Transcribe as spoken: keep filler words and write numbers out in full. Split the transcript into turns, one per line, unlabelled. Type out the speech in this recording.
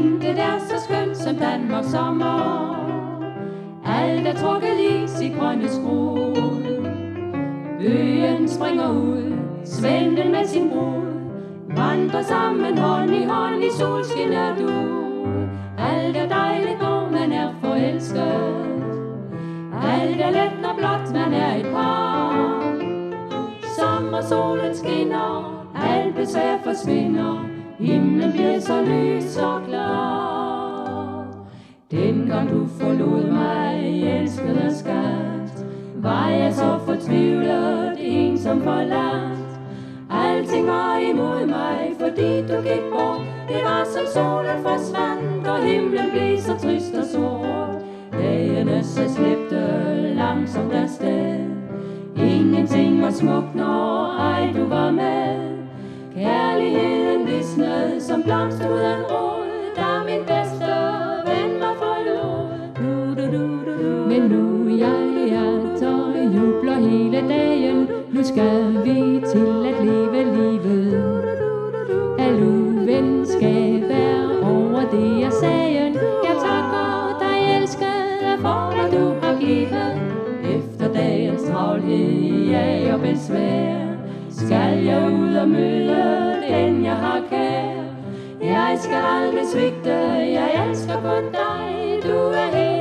Intet er så skønt som Danmarks sommer. Alt er trukket is i grønne skrud. Bøgen springer ud, Svenden med sin brud, vandrer sammen hånd i hånd i solskinnet du. Alt er dejligt, når man er forelsket. Alt er let, når blot man er et par. Sommersolen skinner, alt besvær forsvinder, himlen bliver så lys og klar. Dengang du forlod mig, elskede skat, var jeg så fortvivlet, ensom forladt. Alting var imod mig, fordi du gik bort. Det var som solen forsvandt, og himlen blev så trist og sort. Dagene så slæbte langsomt afsted. Ingenting var smukt, når ej du var med. Kærligheden visnede som blomst uden råd, da min bedste ven var forlod. Du, du, du, du, du. Men nu jeg er tør, jubler hele dagen. Nu skal vi til at leve livet. Hallo venskab er over det er sagen. Jeg takker dig elskede for hvad du har givet. Efter dagens travlhed, ja og besvær, skal jeg ud og møde den jeg har kær. Jeg skal aldrig svigte, jeg elsker kun dig. Du er helt